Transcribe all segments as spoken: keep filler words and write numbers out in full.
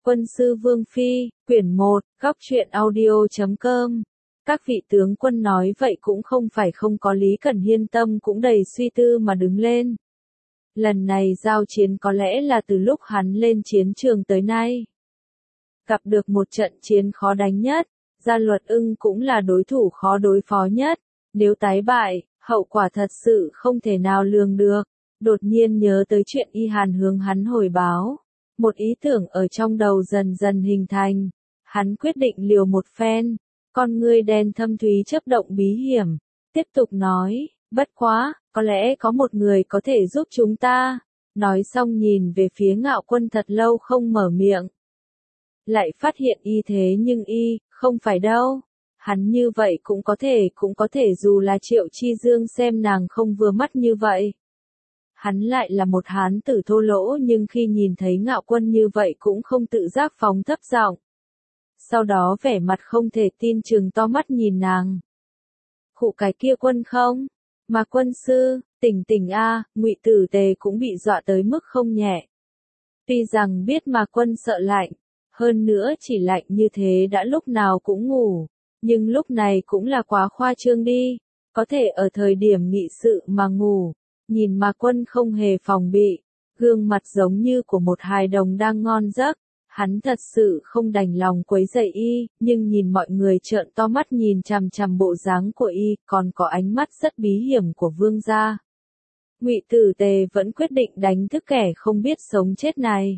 Quân sư Vương Phi, quyển một, góc truyện audio chấm com. Các vị tướng quân nói vậy cũng không phải không có lý. Cẩn Hiên tâm cũng đầy suy tư mà đứng lên. Lần này giao chiến có lẽ là từ lúc hắn lên chiến trường tới nay. Gặp được một trận chiến khó đánh nhất, Gia Luật Ưng cũng là đối thủ khó đối phó nhất. Nếu tái bại, hậu quả thật sự không thể nào lường được. Đột nhiên nhớ tới chuyện Y Hàn hướng hắn hồi báo. Một ý tưởng ở trong đầu dần dần hình thành. Hắn quyết định liều một phen. Con ngươi đen thâm thúy chớp động bí hiểm. Tiếp tục nói, bất quá, có lẽ có một người có thể giúp chúng ta. Nói xong nhìn về phía Ngạo Quân thật lâu không mở miệng. Lại phát hiện y thế nhưng y, không phải đâu. Hắn như vậy cũng có thể, cũng có thể dù là Triệu Chi Dương xem nàng không vừa mắt như vậy. Hắn lại là một hán tử thô lỗ nhưng khi nhìn thấy Ngạo Quân như vậy cũng không tự giác phóng thấp giọng. Sau đó vẻ mặt không thể tin trừng to mắt nhìn nàng. Khụ cái kia quân không? Mà quân sư, tỉnh tỉnh a, Ngụy Tử Tề cũng bị dọa tới mức không nhẹ. Tuy rằng biết mà quân sợ lạnh, hơn nữa chỉ lạnh như thế đã lúc nào cũng ngủ, nhưng lúc này cũng là quá khoa trương đi, có thể ở thời điểm nghị sự mà ngủ. Nhìn mà quân không hề phòng bị, gương mặt giống như của một hài đồng đang ngon giấc, hắn thật sự không đành lòng quấy rầy y, nhưng nhìn mọi người trợn to mắt nhìn chằm chằm bộ dáng của y, còn có ánh mắt rất bí hiểm của vương gia. Ngụy Tử Tề vẫn quyết định đánh thức kẻ không biết sống chết này.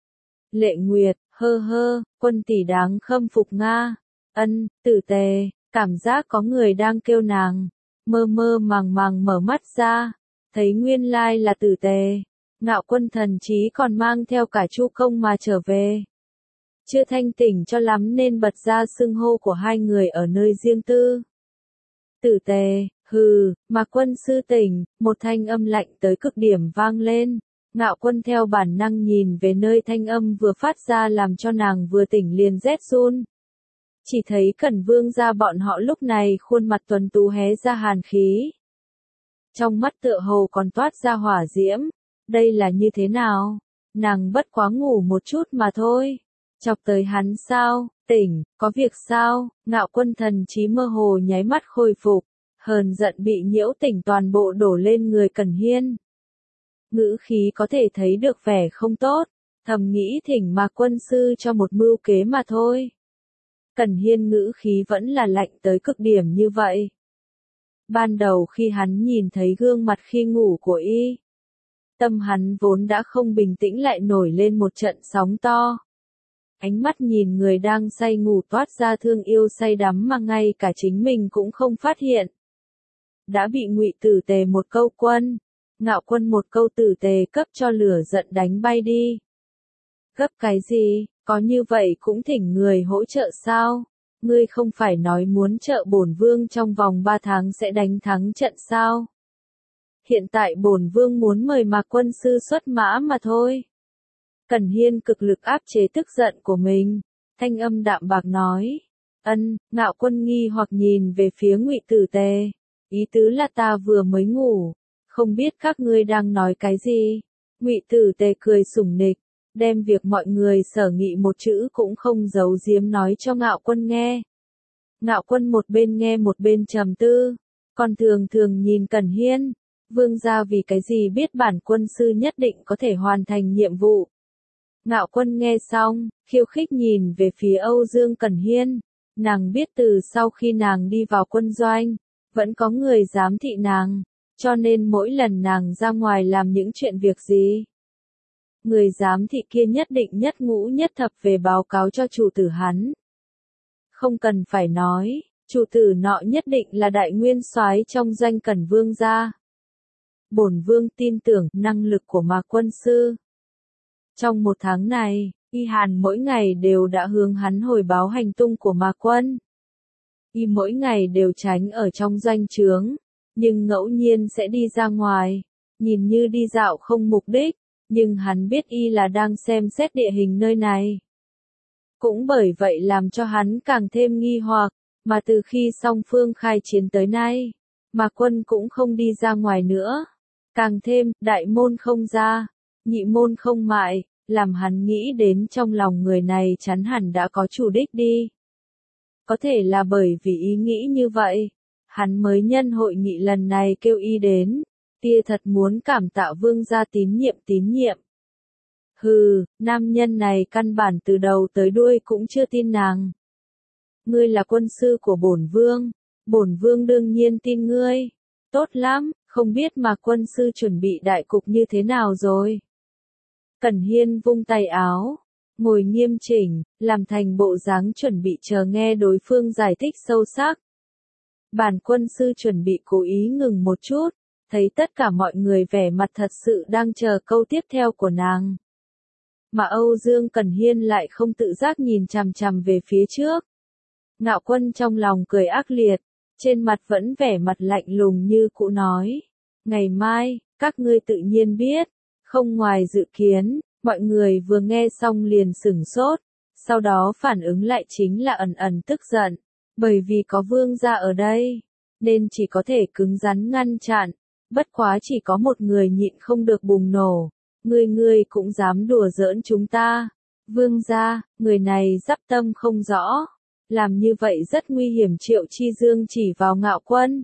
Lệ Nguyệt, hơ hơ, quân tỷ đáng khâm phục Nga. Ân, Tử Tề, cảm giác có người đang kêu nàng. Mơ mơ màng màng mở mắt ra. Thấy nguyên lai là Tử Tề, Ngạo Quân thần chí còn mang theo cả Chu Công mà trở về. Chưa thanh tỉnh cho lắm nên bật ra xưng hô của hai người ở nơi riêng tư. Tử Tề, hừ, mà quân sư tỉnh, một thanh âm lạnh tới cực điểm vang lên. Ngạo Quân theo bản năng nhìn về nơi thanh âm vừa phát ra làm cho nàng vừa tỉnh liền rét run. Chỉ thấy Cẩn Vương gia bọn họ lúc này khuôn mặt tuấn tú hé ra hàn khí. Trong mắt tựa hồ còn toát ra hỏa diễm, đây là như thế nào? Nàng bất quá ngủ một chút mà thôi. Chọc tới hắn sao? Tỉnh, có việc sao? Ngạo Quân thần trí mơ hồ nháy mắt khôi phục, hờn giận bị nhiễu tỉnh toàn bộ đổ lên người Cẩn Hiên. Ngữ khí có thể thấy được vẻ không tốt, thầm nghĩ thỉnh mà quân sư cho một mưu kế mà thôi. Cẩn Hiên ngữ khí vẫn là lạnh tới cực điểm như vậy. Ban đầu khi hắn nhìn thấy gương mặt khi ngủ của y, tâm hắn vốn đã không bình tĩnh lại nổi lên một trận sóng to. Ánh mắt nhìn người đang say ngủ toát ra thương yêu say đắm mà ngay cả chính mình cũng không phát hiện. Đã bị Ngụy Tử Tề một câu quân, Ngạo Quân một câu Tử Tề cấp cho lửa giận đánh bay đi. Gấp cái gì, có như vậy cũng thỉnh người hỗ trợ sao? Ngươi không phải nói muốn trợ bổn vương trong vòng ba tháng sẽ đánh thắng trận sao? Hiện tại bổn vương muốn mời Mạc quân sư xuất mã mà thôi. Cẩn Hiên cực lực áp chế tức giận của mình, thanh âm đạm bạc nói. Ân, Ngạo Quân nghi hoặc nhìn về phía Ngụy Tử Tề. Ý tứ là ta vừa mới ngủ, không biết các ngươi đang nói cái gì. Ngụy Tử Tề cười sủng nịch, đem việc mọi người sở nghị một chữ cũng không giấu giếm nói cho Ngạo Quân nghe. Ngạo Quân một bên nghe một bên trầm tư, còn thường thường nhìn Cẩn Hiên, vương gia vì cái gì biết bản quân sư nhất định có thể hoàn thành nhiệm vụ. Ngạo Quân nghe xong, khiêu khích nhìn về phía Âu Dương Cẩn Hiên, nàng biết từ sau khi nàng đi vào quân doanh, vẫn có người giám thị nàng, cho nên mỗi lần nàng ra ngoài làm những chuyện việc gì, người giám thị kia nhất định nhất ngũ nhất thập về báo cáo cho chủ tử hắn. Không cần phải nói, chủ tử nọ nhất định là đại nguyên soái trong doanh Cẩn Vương gia. Bổn vương tin tưởng năng lực của Mạc quân sư. Trong một tháng này, Y Hàn mỗi ngày đều đã hướng hắn hồi báo hành tung của Mạc Quân. Y mỗi ngày đều tránh ở trong doanh trướng, nhưng ngẫu nhiên sẽ đi ra ngoài, nhìn như đi dạo không mục đích, nhưng hắn biết Y là đang xem xét địa hình nơi này. Cũng bởi vậy làm cho hắn càng thêm nghi hoặc, mà từ khi song phương khai chiến tới nay, Mạc Quân cũng không đi ra ngoài nữa. Càng thêm, đại môn không ra, nhị môn không mại, làm hắn nghĩ đến trong lòng người này chắn hẳn đã có chủ đích đi. Có thể là bởi vì ý nghĩ như vậy, hắn mới nhân hội nghị lần này kêu y đến, tia thật muốn cảm tạ vương gia tín nhiệm tín nhiệm. Hừ, nam nhân này căn bản từ đầu tới đuôi cũng chưa tin nàng. Ngươi là quân sư của bổn vương, bổn vương đương nhiên tin ngươi. Tốt lắm, không biết mà quân sư chuẩn bị đại cục như thế nào rồi. Cẩn Hiên vung tay áo, ngồi nghiêm chỉnh, làm thành bộ dáng chuẩn bị chờ nghe đối phương giải thích sâu sắc. Bản quân sư chuẩn bị cố ý ngừng một chút, thấy tất cả mọi người vẻ mặt thật sự đang chờ câu tiếp theo của nàng. Mà Âu Dương Cẩn Hiên lại không tự giác nhìn chằm chằm về phía trước. Ngạo Quân trong lòng cười ác liệt, trên mặt vẫn vẻ mặt lạnh lùng như cũ nói. Ngày mai, các ngươi tự nhiên biết, không ngoài dự kiến, mọi người vừa nghe xong liền sửng sốt, sau đó phản ứng lại chính là ẩn ẩn tức giận, bởi vì có vương gia ở đây, nên chỉ có thể cứng rắn ngăn chặn, bất quá chỉ có một người nhịn không được bùng nổ, ngươi ngươi cũng dám đùa giỡn chúng ta, vương gia, người này giáp tâm không rõ. Làm như vậy rất nguy hiểm. Triệu Chi Dương chỉ vào Ngạo Quân.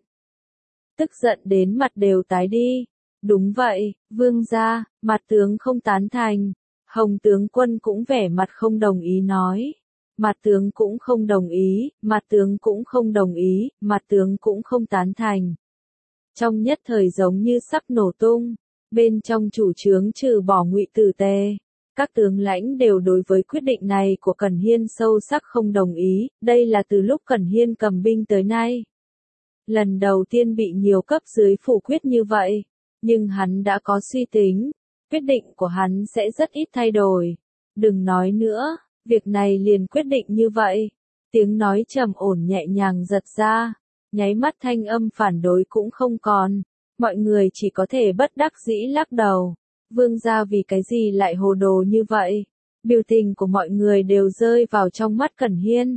Tức giận đến mặt đều tái đi. Đúng vậy, vương gia, mặt tướng không tán thành. Hồng tướng quân cũng vẻ mặt không đồng ý nói. Mặt tướng cũng không đồng ý, mặt tướng cũng không đồng ý, mặt tướng cũng không tán thành. Trong nhất thời giống như sắp nổ tung, bên trong chủ trướng trừ bỏ Ngụy Tử Tề. Các tướng lãnh đều đối với quyết định này của Cẩn Hiên sâu sắc không đồng ý, đây là từ lúc Cẩn Hiên cầm binh tới nay. Lần đầu tiên bị nhiều cấp dưới phủ quyết như vậy, nhưng hắn đã có suy tính, quyết định của hắn sẽ rất ít thay đổi. Đừng nói nữa, việc này liền quyết định như vậy. Tiếng nói trầm ổn nhẹ nhàng giật ra, nháy mắt thanh âm phản đối cũng không còn, mọi người chỉ có thể bất đắc dĩ lắc đầu. Vương gia vì cái gì lại hồ đồ như vậy? Biểu tình của mọi người đều rơi vào trong mắt Cẩn Hiên.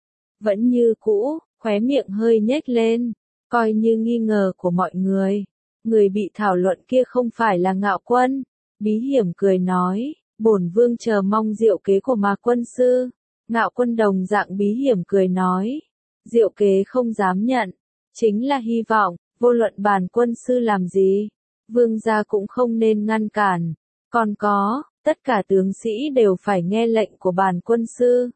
Vẫn như cũ, khóe miệng hơi nhếch lên, coi như nghi ngờ của mọi người. Người bị thảo luận kia không phải là Ngạo Quân. Bí hiểm cười nói, bổn vương chờ mong diệu kế của mà quân sư. Ngạo Quân đồng dạng bí hiểm cười nói, diệu kế không dám nhận, chính là hy vọng, vô luận bản quân sư làm gì. Vương gia cũng không nên ngăn cản, còn có, tất cả tướng sĩ đều phải nghe lệnh của bản quân sư.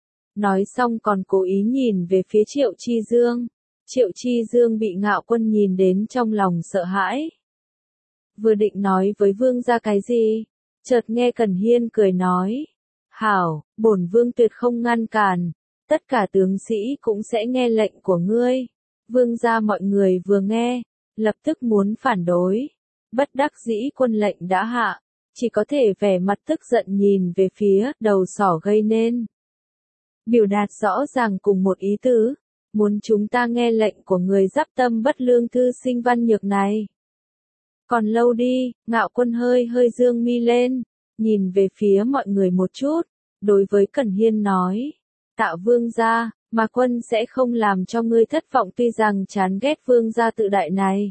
Nói xong còn cố ý nhìn về phía Triệu Chi Dương, Triệu Chi Dương bị Ngạo Quân nhìn đến trong lòng sợ hãi. Vừa định nói với vương gia cái gì, chợt nghe Cẩn Hiên cười nói, hảo, bổn vương tuyệt không ngăn cản, tất cả tướng sĩ cũng sẽ nghe lệnh của ngươi. Vương gia mọi người vừa nghe, lập tức muốn phản đối. Bất đắc dĩ quân lệnh đã hạ, chỉ có thể vẻ mặt tức giận nhìn về phía đầu sỏ gây nên. Biểu đạt rõ ràng cùng một ý tứ, muốn chúng ta nghe lệnh của người giáp tâm bất lương thư sinh văn nhược này. Còn lâu đi, Ngạo Quân hơi hơi dương mi lên, nhìn về phía mọi người một chút, đối với Cẩn Hiên nói, tạ vương gia, mà quân sẽ không làm cho ngươi thất vọng tuy rằng chán ghét vương gia tự đại này.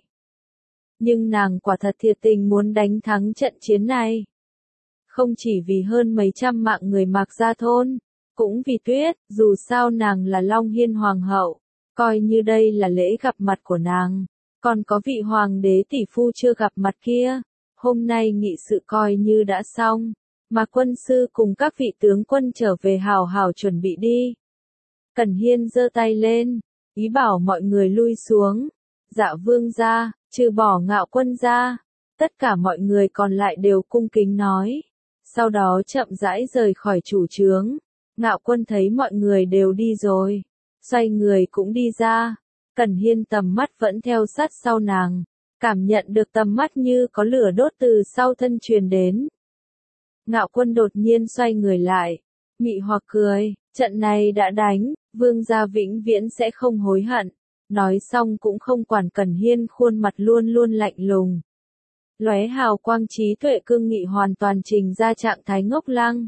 Nhưng nàng quả thật thiệt tình muốn đánh thắng trận chiến này. Không chỉ vì hơn mấy trăm mạng người Mạc Gia thôn, cũng vì Tuyết, dù sao nàng là Long Hiên Hoàng hậu, coi như đây là lễ gặp mặt của nàng. Còn có vị hoàng đế tỷ phu chưa gặp mặt kia, hôm nay nghị sự coi như đã xong, mà quân sư cùng các vị tướng quân trở về hào hào chuẩn bị đi. Cẩn Hiên giơ tay lên, ý bảo mọi người lui xuống. Dạ vương gia, trừ bỏ Ngạo Quân ra, tất cả mọi người còn lại đều cung kính nói. Sau đó chậm rãi rời khỏi chủ trướng. Ngạo Quân thấy mọi người đều đi rồi, xoay người cũng đi ra. Cẩn Hiên tầm mắt vẫn theo sát sau nàng, cảm nhận được tầm mắt như có lửa đốt từ sau thân truyền đến. Ngạo Quân đột nhiên xoay người lại, mị hoặc cười, trận này đã đánh, vương gia vĩnh viễn sẽ không hối hận. Nói xong cũng không quản Cẩn Hiên khuôn mặt luôn luôn lạnh lùng. Lóe hào quang trí tuệ cương nghị hoàn toàn trình ra trạng thái ngốc lăng.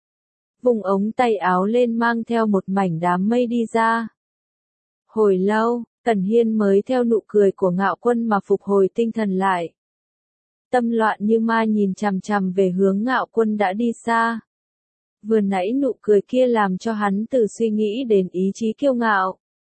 Vùng ống tay áo lên mang theo một mảnh đám mây đi ra. Hồi lâu, Cẩn Hiên mới theo nụ cười của Ngạo Quân mà phục hồi tinh thần lại. tâm loạn như ma nhìn chằm chằm về hướng Ngạo Quân đã đi xa. Vừa nãy nụ cười kia làm cho hắn từ suy nghĩ đến ý chí kiêu ngạo.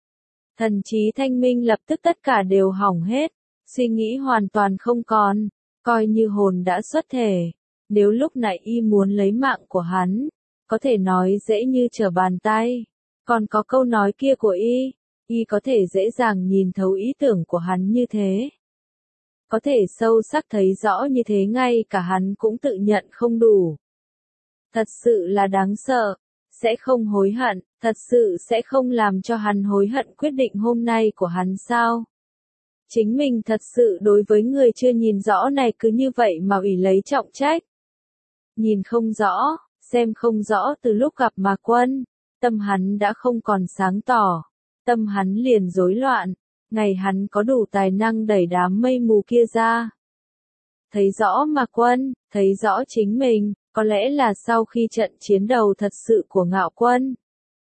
Thần trí thanh minh lập tức tất cả đều hỏng hết, suy nghĩ hoàn toàn không còn, coi như hồn đã xuất thể. Nếu lúc nãy y muốn lấy mạng của hắn, có thể nói dễ như trở bàn tay. Còn có câu nói kia của y, y có thể dễ dàng nhìn thấu ý tưởng của hắn như thế. Có thể sâu sắc thấy rõ như thế ngay cả hắn cũng tự nhận không đủ. Thật sự là đáng sợ, sẽ không hối hận, thật sự sẽ không làm cho hắn hối hận quyết định hôm nay của hắn sao? Chính mình thật sự đối với người chưa nhìn rõ này cứ như vậy mà ủy lấy trọng trách. Nhìn không rõ, xem không rõ từ lúc gặp Mạc Quân, tâm hắn đã không còn sáng tỏ, tâm hắn liền rối loạn, ngày hắn có đủ tài năng đẩy đám mây mù kia ra. Thấy rõ Mạc Quân, thấy rõ chính mình, có lẽ là sau khi trận chiến đầu thật sự của Ngạo Quân.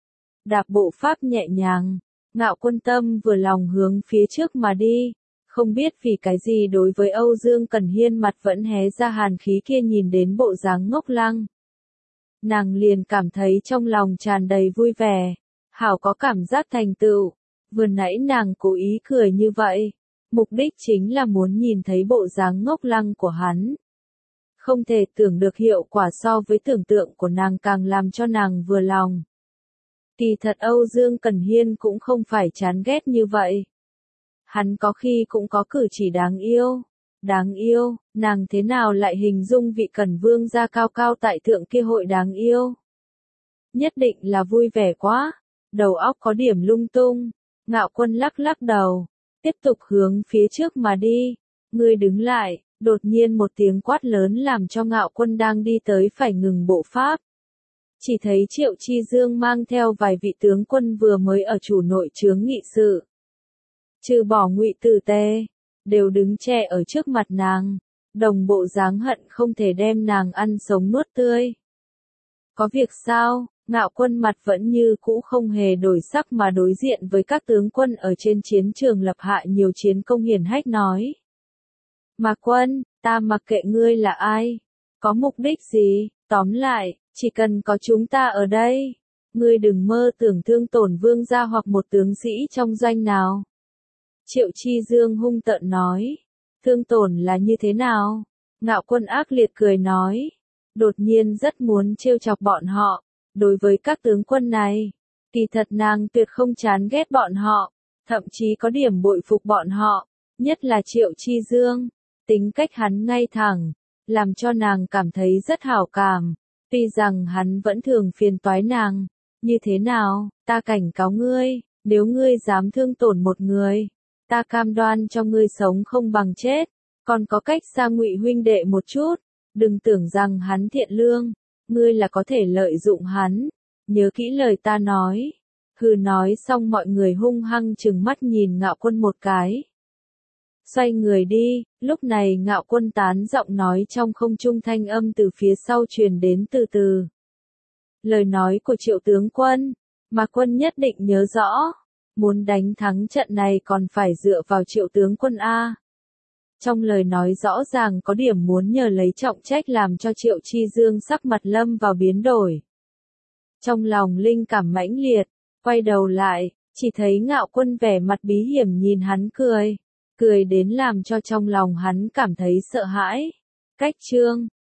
Đạp bộ pháp nhẹ nhàng, Ngạo Quân tâm vừa lòng hướng phía trước mà đi, không biết vì cái gì đối với Âu Dương Cẩn Hiên mặt vẫn hé ra hàn khí kia nhìn đến bộ dáng ngốc lăng. Nàng liền cảm thấy trong lòng tràn đầy vui vẻ, hảo có cảm giác thành tựu, vừa nãy nàng cố ý cười như vậy, mục đích chính là muốn nhìn thấy bộ dáng ngốc lăng của hắn. Không thể tưởng được hiệu quả so với tưởng tượng của nàng càng làm cho nàng vừa lòng. Kỳ thật Âu Dương Cẩn Hiên cũng không phải chán ghét như vậy. Hắn có khi cũng có cử chỉ đáng yêu. Đáng yêu, nàng thế nào lại hình dung vị Cẩn Vương gia cao cao tại thượng kia hội đáng yêu. Nhất định là vui vẻ quá, đầu óc có điểm lung tung. Ngạo Quân lắc lắc đầu, tiếp tục hướng phía trước mà đi. Ngươi đứng lại, đột nhiên một tiếng quát lớn làm cho Ngạo Quân đang đi tới phải ngừng bộ pháp. Chỉ thấy Triệu Chi Dương mang theo vài vị tướng quân vừa mới ở chủ nội trướng nghị sự. Trừ bỏ Ngụy Tử Tề, đều đứng che ở trước mặt nàng, đồng bộ dáng hận không thể đem nàng ăn sống nuốt tươi. Có việc sao? Ngạo Quân mặt vẫn như cũ không hề đổi sắc mà đối diện với các tướng quân ở trên chiến trường lập hạ nhiều chiến công hiển hách nói. Mạc Quân, ta mặc kệ ngươi là ai, có mục đích gì, tóm lại, chỉ cần có chúng ta ở đây, ngươi đừng mơ tưởng thương tổn vương gia hoặc một tướng sĩ trong doanh nào. Triệu Chi Dương hung tợn nói, thương tổn là như thế nào? Ngạo Quân ác liệt cười nói, đột nhiên rất muốn trêu chọc bọn họ, đối với các tướng quân này, kỳ thật nàng tuyệt không chán ghét bọn họ, thậm chí có điểm bội phục bọn họ, nhất là Triệu Chi Dương, tính cách hắn ngay thẳng, làm cho nàng cảm thấy rất hảo cảm, tuy rằng hắn vẫn thường phiền toái nàng, như thế nào, ta cảnh cáo ngươi, nếu ngươi dám thương tổn một người, ta cam đoan cho ngươi sống không bằng chết, còn có cách xa Ngụy huynh đệ một chút, đừng tưởng rằng hắn thiện lương, ngươi là có thể lợi dụng hắn, nhớ kỹ lời ta nói. Hừ nói xong mọi người hung hăng trừng mắt nhìn Ngạo Quân một cái. Xoay người đi, lúc này Ngạo Quân tán giọng nói trong không trung thanh âm từ phía sau truyền đến từ từ. Lời nói của Triệu tướng quân, mà Quân nhất định nhớ rõ, muốn đánh thắng trận này còn phải dựa vào Triệu tướng quân A. Trong lời nói rõ ràng có điểm muốn nhờ lấy trọng trách làm cho Triệu Chi Dương sắc mặt lâm vào biến đổi. Trong lòng linh cảm mãnh liệt, quay đầu lại, chỉ thấy Ngạo Quân vẻ mặt bí hiểm nhìn hắn cười, cười đến làm cho trong lòng hắn cảm thấy sợ hãi. Cách chương